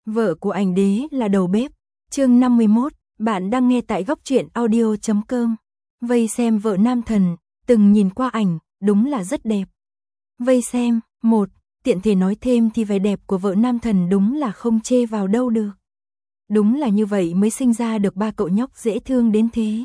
Vợ của ảnh đế là đầu bếp. Chương 51, bạn đang nghe tại góc truyện audio.com. Vây xem vợ nam thần, từng nhìn qua ảnh, đúng là rất đẹp. Vây xem, tiện thể nói thêm thì vẻ đẹp của vợ nam thần đúng là không chê vào đâu được. Đúng là như vậy mới sinh ra được ba cậu nhóc dễ thương đến thế.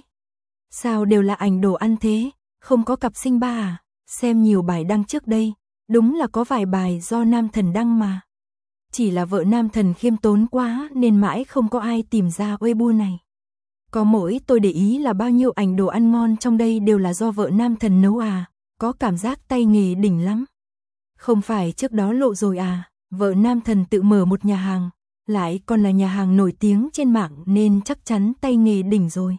Sao đều là ảnh đồ ăn thế, không có cặp sinh ba à? Xem nhiều bài đăng trước đây, đúng là có vài bài do nam thần đăng mà. Chỉ là vợ nam thần khiêm tốn quá nên mãi không có ai tìm ra Weibo này. Có mỗi tôi để ý là bao nhiêu ảnh đồ ăn ngon trong đây đều là do vợ nam thần nấu à, có cảm giác tay nghề đỉnh lắm. Không phải trước đó lộ rồi à, vợ nam thần tự mở một nhà hàng, lại còn là nhà hàng nổi tiếng trên mạng nên chắc chắn tay nghề đỉnh rồi.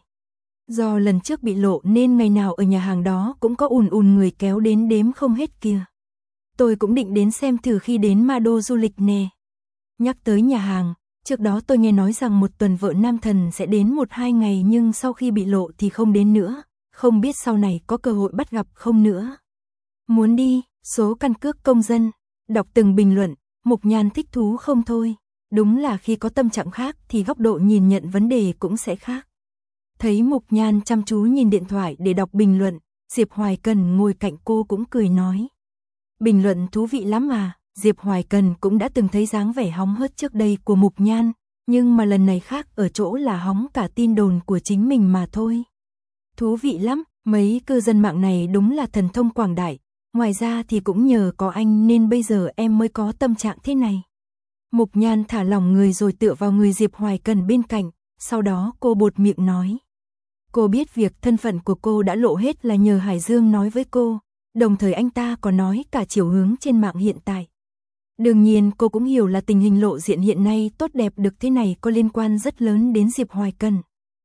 Do lần trước bị lộ nên ngày nào ở nhà hàng đó cũng có ùn người kéo đến đếm không hết kìa. Tôi cũng định đến xem thử khi đến Ma Đô du lịch nè. Nhắc tới nhà hàng, trước đó tôi nghe nói rằng một tuần vợ nam thần sẽ đến 1-2 ngày nhưng sau khi bị lộ thì không đến nữa, không biết sau này có cơ hội bắt gặp không nữa. Muốn đi, số căn cước công dân, đọc từng bình luận, Mục Nhan thích thú không thôi. Đúng là khi có tâm trạng khác thì góc độ nhìn nhận vấn đề cũng sẽ khác. Thấy Mục Nhan chăm chú nhìn điện thoại để đọc bình luận, Diệp Hoài Cần ngồi cạnh cô cũng cười nói. Bình luận thú vị lắm à, Diệp Hoài Cần cũng đã từng thấy dáng vẻ hóng hớt trước đây của Mục Nhan, nhưng mà lần này khác ở chỗ là hóng cả tin đồn của chính mình mà thôi. Thú vị lắm, mấy cư dân mạng này đúng là thần thông quảng đại, ngoài ra thì cũng nhờ có anh nên bây giờ em mới có tâm trạng thế này. Mục Nhan thả lỏng người rồi tựa vào người Diệp Hoài Cần bên cạnh, sau đó cô buột miệng nói. Cô biết việc thân phận của cô đã lộ hết là nhờ Hải Dương nói với cô, đồng thời anh ta còn nói cả chiều hướng trên mạng hiện tại. Đương nhiên cô cũng hiểu là tình hình lộ diện hiện nay tốt đẹp được thế này có liên quan rất lớn đến Diệp Hoài Cần.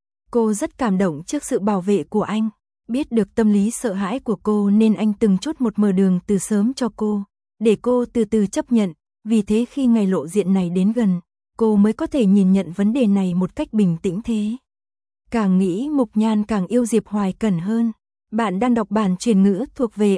Cô rất cảm động trước sự bảo vệ của anh, biết được tâm lý sợ hãi của cô nên anh từng chút một mở đường từ sớm cho cô, để cô từ từ chấp nhận, vì thế khi ngày lộ diện này đến gần, cô mới có thể nhìn nhận vấn đề này một cách bình tĩnh thế. Càng nghĩ Mục Nhan càng yêu Diệp Hoài Cần hơn. Bạn đang đọc bản truyền ngữ thuộc về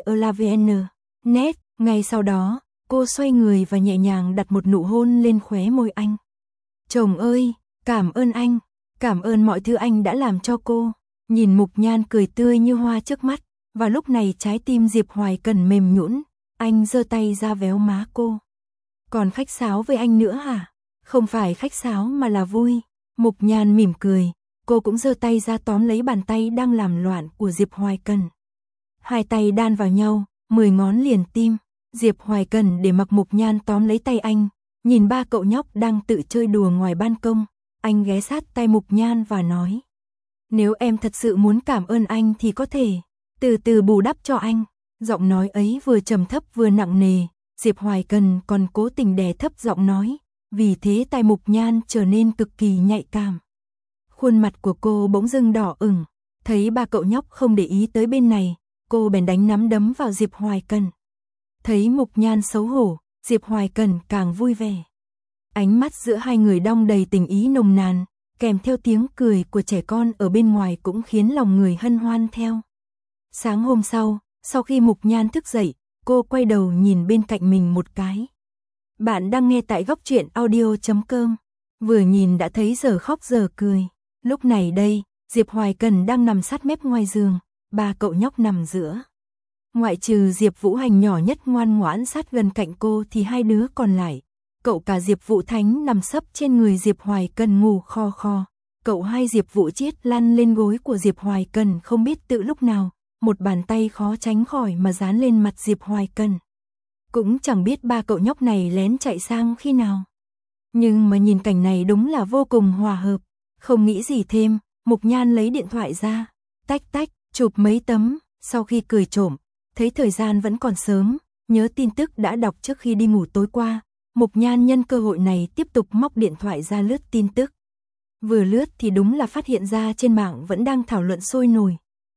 ELAVN.net. Ngay sau đó, cô xoay người và nhẹ nhàng đặt một nụ hôn lên khóe môi anh. Chồng ơi, cảm ơn anh, cảm ơn mọi thứ anh đã làm cho cô. Nhìn Mục Nhan cười tươi như hoa trước mắt, và lúc này trái tim Diệp Hoài Cần mềm nhũn, anh giơ tay ra véo má cô. Còn khách sáo với anh nữa hả? Không phải khách sáo mà là vui. Mục Nhan mỉm cười. Cô cũng giơ tay ra tóm lấy bàn tay đang làm loạn của Diệp Hoài Cần. Hai tay đan vào nhau, 10 ngón liền tim. Diệp Hoài Cần để mặc Mục Nhan tóm lấy tay anh, nhìn ba cậu nhóc đang tự chơi đùa ngoài ban công. Anh ghé sát tay Mục Nhan và nói. Nếu em thật sự muốn cảm ơn anh thì có thể từ từ bù đắp cho anh. Giọng nói ấy vừa trầm thấp vừa nặng nề. Diệp Hoài Cần còn cố tình đè thấp giọng nói. Vì thế tai Mục Nhan trở nên cực kỳ nhạy cảm. Khuôn mặt của cô bỗng dưng đỏ ửng, thấy ba cậu nhóc không để ý tới bên này, cô bèn đánh nắm đấm vào Diệp Hoài Cần. Thấy Mục Nhan xấu hổ, Diệp Hoài Cần càng vui vẻ. Ánh mắt giữa hai người đong đầy tình ý nồng nàn, kèm theo tiếng cười của trẻ con ở bên ngoài cũng khiến lòng người hân hoan theo. Sáng hôm sau khi Mục Nhan thức dậy, cô quay đầu nhìn bên cạnh mình một cái. Bạn đang nghe tại góc truyện audio.com, vừa nhìn đã thấy giờ khóc giờ cười. Lúc này đây, Diệp Hoài Cần đang nằm sát mép ngoài giường, ba cậu nhóc nằm giữa. Ngoại trừ Diệp Vũ Hành nhỏ nhất ngoan ngoãn sát gần cạnh cô thì hai đứa còn lại. Cậu cả Diệp Vũ Thánh nằm sấp trên người Diệp Hoài Cần ngủ kho kho. Cậu hai Diệp Vũ Chiết lăn lên gối của Diệp Hoài Cần không biết tự lúc nào, một bàn tay khó tránh khỏi mà dán lên mặt Diệp Hoài Cần. Cũng chẳng biết ba cậu nhóc này lén chạy sang khi nào. Nhưng mà nhìn cảnh này đúng là vô cùng hòa hợp. Không nghĩ gì thêm, Mục Nhan lấy điện thoại ra, tách, chụp mấy tấm, sau khi cười trộm, thấy thời gian vẫn còn sớm, nhớ tin tức đã đọc trước khi đi ngủ tối qua, Mục Nhan nhân cơ hội này tiếp tục móc điện thoại ra lướt tin tức. Vừa lướt thì đúng là phát hiện ra trên mạng vẫn đang thảo luận sôi nổi.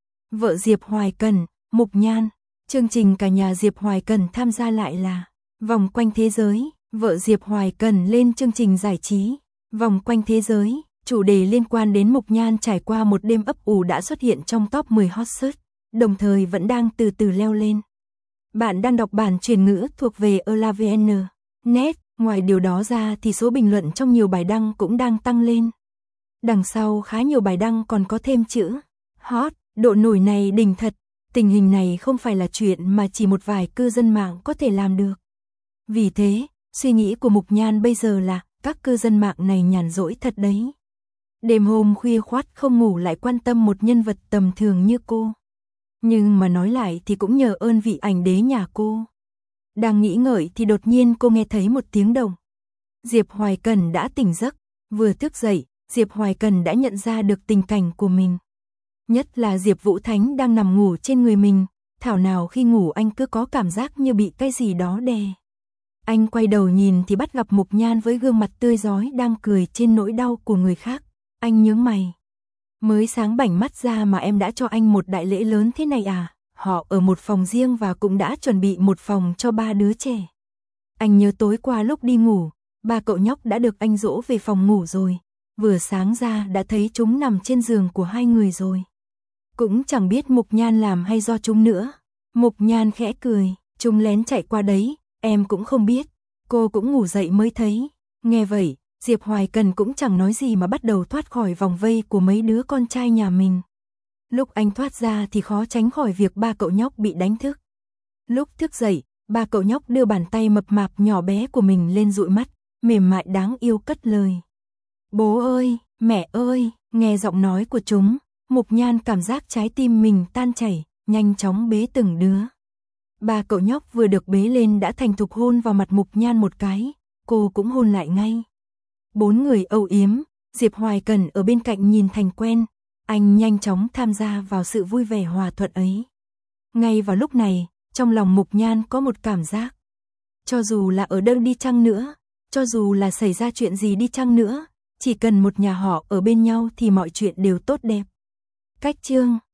Vợ Diệp Hoài Cần, Mục Nhan, chương trình cả nhà Diệp Hoài Cần tham gia lại là Vòng quanh thế giới, vợ Diệp Hoài Cần lên chương trình giải trí, Vòng quanh thế giới. Chủ đề liên quan đến Mục Nhan trải qua một đêm ấp ủ đã xuất hiện trong top 10 hot search, đồng thời vẫn đang từ từ leo lên. Bạn đang đọc bản truyền ngữ thuộc về ELAVN.net. Ngoài điều đó ra thì số bình luận trong nhiều bài đăng cũng đang tăng lên. Đằng sau khá nhiều bài đăng còn có thêm chữ hot, độ nổi này đỉnh thật. Tình hình này không phải là chuyện mà chỉ một vài cư dân mạng có thể làm được. Vì thế, suy nghĩ của Mục Nhan bây giờ là các cư dân mạng này nhàn rỗi thật đấy. Đêm hôm khuya khoắt không ngủ lại quan tâm một nhân vật tầm thường như cô. Nhưng mà nói lại thì cũng nhờ ơn vị ảnh đế nhà cô. Đang nghĩ ngợi thì đột nhiên cô nghe thấy một tiếng động. Diệp Hoài Cần đã tỉnh giấc. Vừa thức dậy, Diệp Hoài Cần đã nhận ra được tình cảnh của mình. Nhất là Diệp Vũ Thánh đang nằm ngủ trên người mình. Thảo nào khi ngủ anh cứ có cảm giác như bị cái gì đó đè. Anh quay đầu nhìn thì bắt gặp Mục Nhan với gương mặt tươi rói đang cười trên nỗi đau của người khác. Anh nhướng mày. Mới sáng bảnh mắt ra mà em đã cho anh một đại lễ lớn thế này à? Họ ở một phòng riêng và cũng đã chuẩn bị một phòng cho 3 đứa trẻ. Anh nhớ tối qua lúc đi ngủ, 3 cậu nhóc đã được anh dỗ về phòng ngủ rồi. Vừa sáng ra đã thấy chúng nằm trên giường của 2 người rồi. Cũng chẳng biết Mục Nhan làm hay do chúng nữa. Mục Nhan khẽ cười, chúng lén chạy qua đấy, em cũng không biết. Cô cũng ngủ dậy mới thấy. Nghe vậy, Diệp Hoài Cần cũng chẳng nói gì mà bắt đầu thoát khỏi vòng vây của mấy đứa con trai nhà mình. Lúc anh thoát ra thì khó tránh khỏi việc 3 cậu nhóc bị đánh thức. Lúc thức dậy, 3 cậu nhóc đưa bàn tay mập mạp nhỏ bé của mình lên dụi mắt, mềm mại đáng yêu cất lời. Bố ơi, mẹ ơi, nghe giọng nói của chúng, Mục Nhan cảm giác trái tim mình tan chảy, nhanh chóng bế từng đứa. 3 cậu nhóc vừa được bế lên đã thành thục hôn vào mặt Mục Nhan một cái, cô cũng hôn lại ngay. 4 người âu yếm, Diệp Hoài Cần ở bên cạnh nhìn thành quen, anh nhanh chóng tham gia vào sự vui vẻ hòa thuận ấy. Ngay vào lúc này, trong lòng Mục Nhan có một cảm giác. Cho dù là ở đâu đi chăng nữa, cho dù là xảy ra chuyện gì đi chăng nữa, chỉ cần một nhà họ ở bên nhau thì mọi chuyện đều tốt đẹp. Cách chương